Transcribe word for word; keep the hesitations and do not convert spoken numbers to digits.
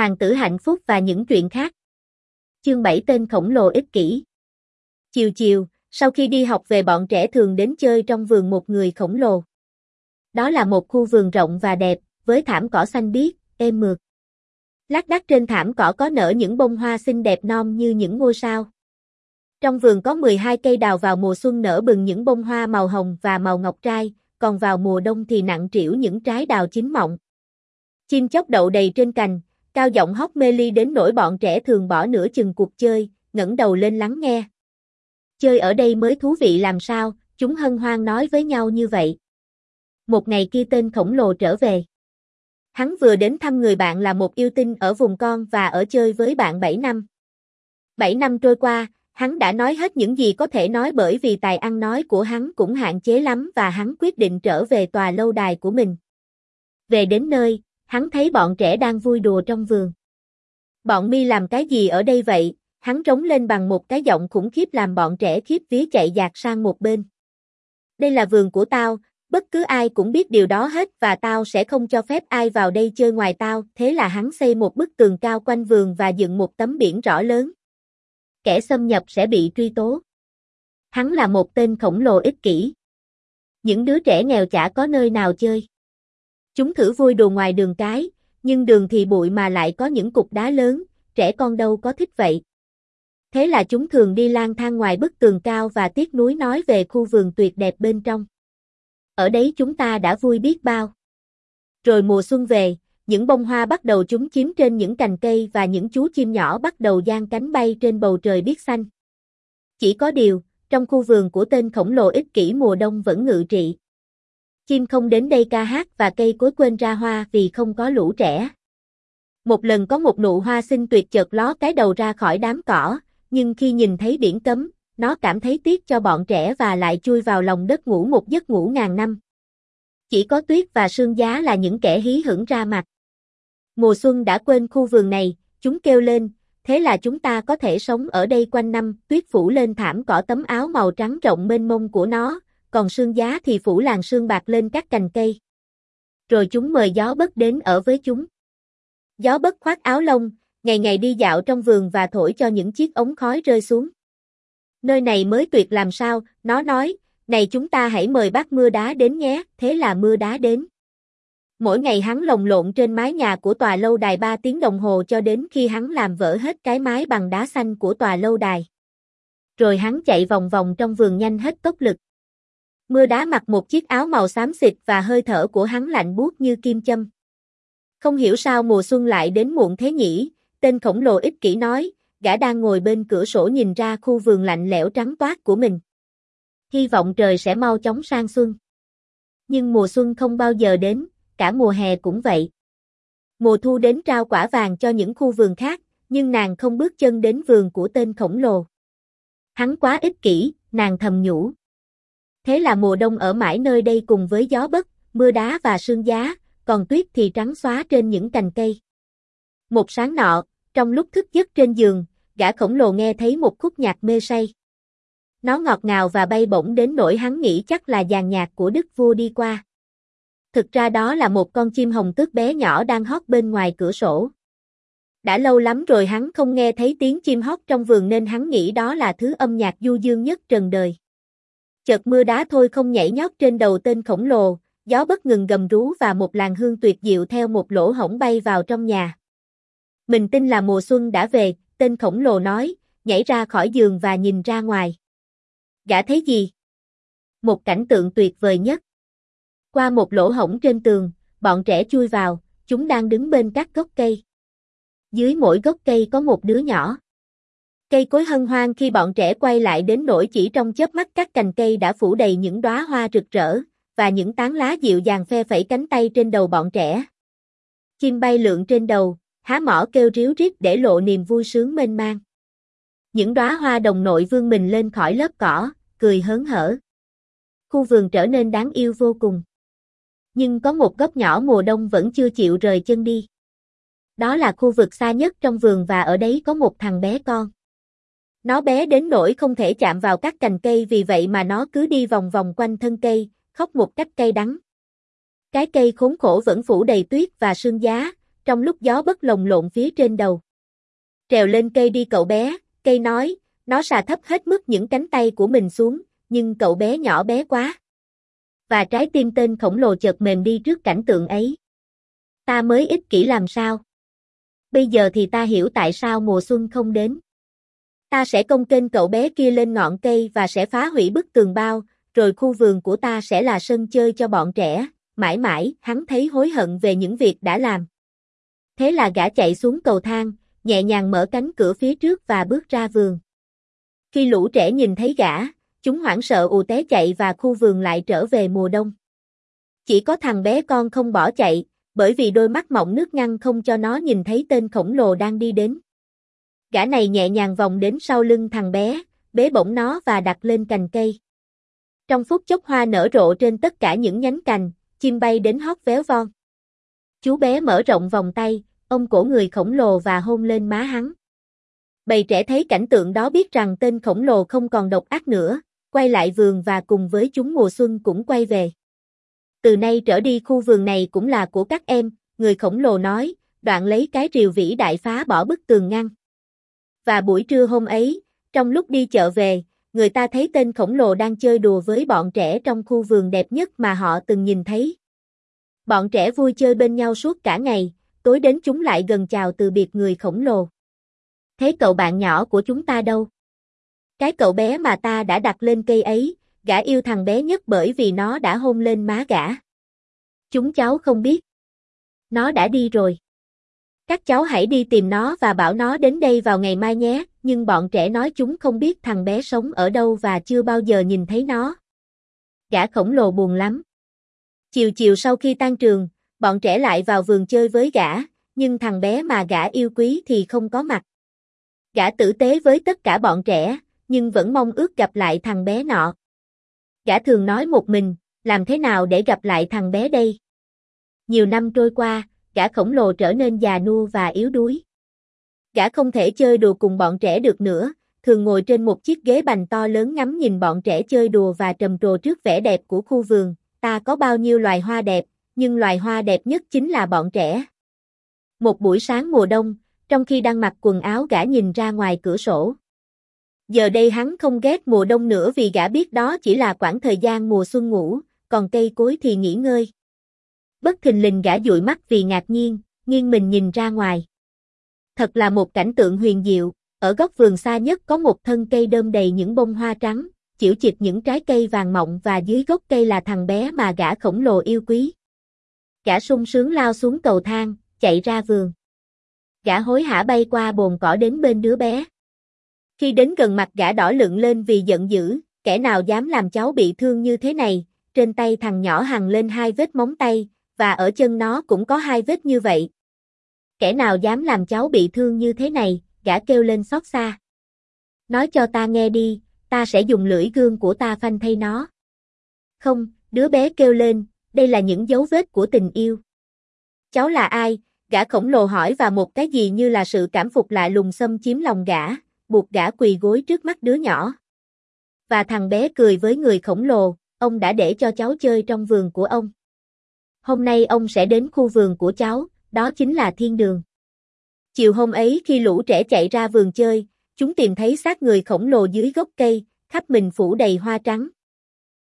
Hoàng tử hạnh phúc và những chuyện khác. Chương bảy Tên khổng lồ ích kỷ. Chiều chiều, sau khi đi học về bọn trẻ thường đến chơi trong vườn một người khổng lồ. Đó là một khu vườn rộng và đẹp, với thảm cỏ xanh biếc, êm mượt. Lác đác trên thảm cỏ có nở những bông hoa xinh đẹp non như những ngôi sao. Trong vườn có mười hai cây đào vào mùa xuân nở bừng những bông hoa màu hồng và màu ngọc trai, còn vào mùa đông thì nặng trĩu những trái đào chín mọng. Chim chóc đậu đầy trên cành, cao giọng hót mê ly đến nỗi bọn trẻ thường bỏ nửa chừng cuộc chơi, ngẩng đầu lên lắng nghe. Chơi ở đây mới thú vị làm sao, chúng hân hoan nói với nhau như vậy. Một ngày kia tên khổng lồ trở về. Hắn vừa đến thăm người bạn là một yêu tinh ở vùng con và ở chơi với bạn bảy năm. bảy năm trôi qua, hắn đã nói hết những gì có thể nói bởi vì tài ăn nói của hắn cũng hạn chế lắm và hắn quyết định trở về tòa lâu đài của mình. Về đến nơi, hắn thấy bọn trẻ đang vui đùa trong vườn. Bọn mi làm cái gì ở đây vậy? Hắn trống lên bằng một cái giọng khủng khiếp làm bọn trẻ khiếp vía chạy dạt sang một bên. Đây là vườn của tao, bất cứ ai cũng biết điều đó hết và tao sẽ không cho phép ai vào đây chơi ngoài tao. Thế là hắn xây một bức tường cao quanh vườn và dựng một tấm biển rõ lớn. Kẻ xâm nhập sẽ bị truy tố. Hắn là một tên khổng lồ ích kỷ. Những đứa trẻ nghèo chả có nơi nào chơi. Chúng thử vui đùa ngoài đường cái, nhưng đường thì bụi mà lại có những cục đá lớn, trẻ con đâu có thích vậy. Thế là chúng thường đi lang thang ngoài bức tường cao và tiếc nuối nói về khu vườn tuyệt đẹp bên trong. Ở đấy chúng ta đã vui biết bao. Rồi mùa xuân về, những bông hoa bắt đầu chúm chím trên những cành cây và những chú chim nhỏ bắt đầu giang cánh bay trên bầu trời biếc xanh. Chỉ có điều, trong khu vườn của tên khổng lồ ích kỷ mùa đông vẫn ngự trị. Chim không đến đây ca hát và cây cối quên ra hoa vì không có lũ trẻ. Một lần có một nụ hoa xinh tuyệt chợt ló cái đầu ra khỏi đám cỏ, nhưng khi nhìn thấy biển cấm, nó cảm thấy tiếc cho bọn trẻ và lại chui vào lòng đất ngủ một giấc ngủ ngàn năm. Chỉ có Tuyết và Sương Giá là những kẻ hí hửng ra mặt. Mùa xuân đã quên khu vườn này, chúng kêu lên, thế là chúng ta có thể sống ở đây quanh năm. Tuyết phủ lên thảm cỏ tấm áo màu trắng rộng mênh mông của nó, còn Sương Giá thì phủ làn sương bạc lên các cành cây. Rồi chúng mời Gió Bất đến ở với chúng. Gió Bất khoác áo lông, ngày ngày đi dạo trong vườn và thổi cho những chiếc ống khói rơi xuống. Nơi này mới tuyệt làm sao, nó nói, này chúng ta hãy mời bác mưa đá đến nhé. Thế là mưa đá đến. Mỗi ngày hắn lồng lộn trên mái nhà của tòa lâu đài ba tiếng đồng hồ cho đến khi hắn làm vỡ hết cái mái bằng đá xanh của tòa lâu đài. Rồi hắn chạy vòng vòng trong vườn nhanh hết tốc lực. Mưa đá mặc một chiếc áo màu xám xịt và hơi thở của hắn lạnh buốt như kim châm. Không hiểu sao mùa xuân lại đến muộn thế nhỉ, tên khổng lồ ích kỷ nói, gã đang ngồi bên cửa sổ nhìn ra khu vườn lạnh lẽo trắng toát của mình. Hy vọng trời sẽ mau chóng sang xuân. Nhưng mùa xuân không bao giờ đến, cả mùa hè cũng vậy. Mùa thu đến trao quả vàng cho những khu vườn khác, nhưng nàng không bước chân đến vườn của tên khổng lồ. Hắn quá ích kỷ, nàng thầm nhủ. Thế là mùa đông ở mãi nơi đây cùng với Gió Bất, mưa đá và sương giá, còn Tuyết thì trắng xóa trên những cành cây. Một sáng nọ, trong lúc thức giấc trên giường, gã khổng lồ nghe thấy một khúc nhạc mê say. Nó ngọt ngào và bay bổng đến nỗi hắn nghĩ chắc là dàn nhạc của đức vua đi qua. Thực ra đó là một con chim hồng tước bé nhỏ đang hót bên ngoài cửa sổ. Đã lâu lắm rồi hắn không nghe thấy tiếng chim hót trong vườn nên hắn nghĩ đó là thứ âm nhạc du dương nhất trần đời. Chợt mưa đá thôi không nhảy nhót trên đầu tên khổng lồ, Gió Bất ngừng gầm rú và một làn hương tuyệt diệu theo một lỗ hổng bay vào trong nhà. Mình tin là mùa xuân đã về, tên khổng lồ nói, nhảy ra khỏi giường và nhìn ra ngoài. Gã thấy gì? Một cảnh tượng tuyệt vời nhất. Qua một lỗ hổng trên tường, bọn trẻ chui vào, chúng đang đứng bên các gốc cây. Dưới mỗi gốc cây có một đứa nhỏ. Cây cối hân hoan khi bọn trẻ quay lại đến nỗi chỉ trong chớp mắt các cành cây đã phủ đầy những đóa hoa rực rỡ, và những tán lá dịu dàng phe phẩy cánh tay trên đầu bọn trẻ. Chim bay lượn trên đầu, há mỏ kêu ríu rít để lộ niềm vui sướng mênh mang. Những đóa hoa đồng nội vươn mình lên khỏi lớp cỏ, cười hớn hở. Khu vườn trở nên đáng yêu vô cùng. Nhưng có một góc nhỏ mùa đông vẫn chưa chịu rời chân đi. Đó là khu vực xa nhất trong vườn và ở đấy có một thằng bé con. Nó bé đến nỗi không thể chạm vào các cành cây vì vậy mà nó cứ đi vòng vòng quanh thân cây, khóc một cách cay đắng. Cái cây khốn khổ vẫn phủ đầy tuyết và sương giá, trong lúc gió bất lồng lộn phía trên đầu. Trèo lên cây đi cậu bé, cây nói, nó xà thấp hết mức những cánh tay của mình xuống, nhưng cậu bé nhỏ bé quá. Và trái tim tên khổng lồ chợt mềm đi trước cảnh tượng ấy. Ta mới ích kỷ làm sao? Bây giờ thì ta hiểu tại sao mùa xuân không đến. Ta sẽ cong kênh cậu bé kia lên ngọn cây và sẽ phá hủy bức tường bao, rồi khu vườn của ta sẽ là sân chơi cho bọn trẻ, mãi mãi, hắn thấy hối hận về những việc đã làm. Thế là gã chạy xuống cầu thang, nhẹ nhàng mở cánh cửa phía trước và bước ra vườn. Khi lũ trẻ nhìn thấy gã, chúng hoảng sợ ù té chạy và khu vườn lại trở về mùa đông. Chỉ có thằng bé con không bỏ chạy, bởi vì đôi mắt mọng nước ngăn không cho nó nhìn thấy tên khổng lồ đang đi đến. Gã này nhẹ nhàng vòng đến sau lưng thằng bé, bế bổng nó và đặt lên cành cây. Trong phút chốc hoa nở rộ trên tất cả những nhánh cành, chim bay đến hót véo von. Chú bé mở rộng vòng tay, ôm cổ người khổng lồ và hôn lên má hắn. Bầy trẻ thấy cảnh tượng đó biết rằng tên khổng lồ không còn độc ác nữa, quay lại vườn và cùng với chúng mùa xuân cũng quay về. Từ nay trở đi khu vườn này cũng là của các em, người khổng lồ nói, đoạn lấy cái rìu vĩ đại phá bỏ bức tường ngăn. Và buổi trưa hôm ấy, trong lúc đi chợ về, người ta thấy tên khổng lồ đang chơi đùa với bọn trẻ trong khu vườn đẹp nhất mà họ từng nhìn thấy. Bọn trẻ vui chơi bên nhau suốt cả ngày, tối đến chúng lại gần chào từ biệt người khổng lồ. Thế cậu bạn nhỏ của chúng ta đâu? Cái cậu bé mà ta đã đặt lên cây ấy, gã yêu thằng bé nhất bởi vì nó đã hôn lên má gã. Chúng cháu không biết. Nó đã đi rồi. Các cháu hãy đi tìm nó và bảo nó đến đây vào ngày mai nhé, nhưng bọn trẻ nói chúng không biết thằng bé sống ở đâu và chưa bao giờ nhìn thấy nó. Gã khổng lồ buồn lắm. Chiều chiều sau khi tan trường, bọn trẻ lại vào vườn chơi với gã, nhưng thằng bé mà gã yêu quý thì không có mặt. Gã tử tế với tất cả bọn trẻ, nhưng vẫn mong ước gặp lại thằng bé nọ. Gã thường nói một mình, làm thế nào để gặp lại thằng bé đây? Nhiều năm trôi qua, gã khổng lồ trở nên già nua và yếu đuối. Gã không thể chơi đùa cùng bọn trẻ được nữa, thường ngồi trên một chiếc ghế bành to lớn ngắm nhìn bọn trẻ chơi đùa và trầm trồ trước vẻ đẹp của khu vườn. Ta có bao nhiêu loài hoa đẹp, nhưng loài hoa đẹp nhất chính là bọn trẻ. Một buổi sáng mùa đông, trong khi đang mặc quần áo gã nhìn ra ngoài cửa sổ. Giờ đây hắn không ghét mùa đông nữa vì gã biết đó chỉ là quãng thời gian mùa xuân ngủ, còn cây cối thì nghỉ ngơi. Bất thình lình gã dụi mắt vì ngạc nhiên, nghiêng mình nhìn ra ngoài. Thật là một cảnh tượng huyền diệu, ở góc vườn xa nhất có một thân cây đơm đầy những bông hoa trắng, chĩu chịt những trái cây vàng mọng và dưới gốc cây là thằng bé mà gã khổng lồ yêu quý. Gã sung sướng lao xuống cầu thang, chạy ra vườn. Gã hối hả bay qua bồn cỏ đến bên đứa bé. Khi đến gần mặt gã đỏ lựng lên vì giận dữ, kẻ nào dám làm cháu bị thương như thế này, trên tay thằng nhỏ hằn lên hai vết móng tay, và ở chân nó cũng có hai vết như vậy. Kẻ nào dám làm cháu bị thương như thế này, gã kêu lên xót xa. Nói cho ta nghe đi, ta sẽ dùng lưỡi gươm của ta phanh thây nó. Không, đứa bé kêu lên, đây là những dấu vết của tình yêu. Cháu là ai? Gã khổng lồ hỏi và một cái gì như là sự cảm phục lạ lùng xâm chiếm lòng gã, buộc gã quỳ gối trước mắt đứa nhỏ. Và thằng bé cười với người khổng lồ, ông đã để cho cháu chơi trong vườn của ông. Hôm nay ông sẽ đến khu vườn của cháu, đó chính là thiên đường. Chiều hôm ấy khi lũ trẻ chạy ra vườn chơi, chúng tìm thấy xác người khổng lồ dưới gốc cây, khắp mình phủ đầy hoa trắng.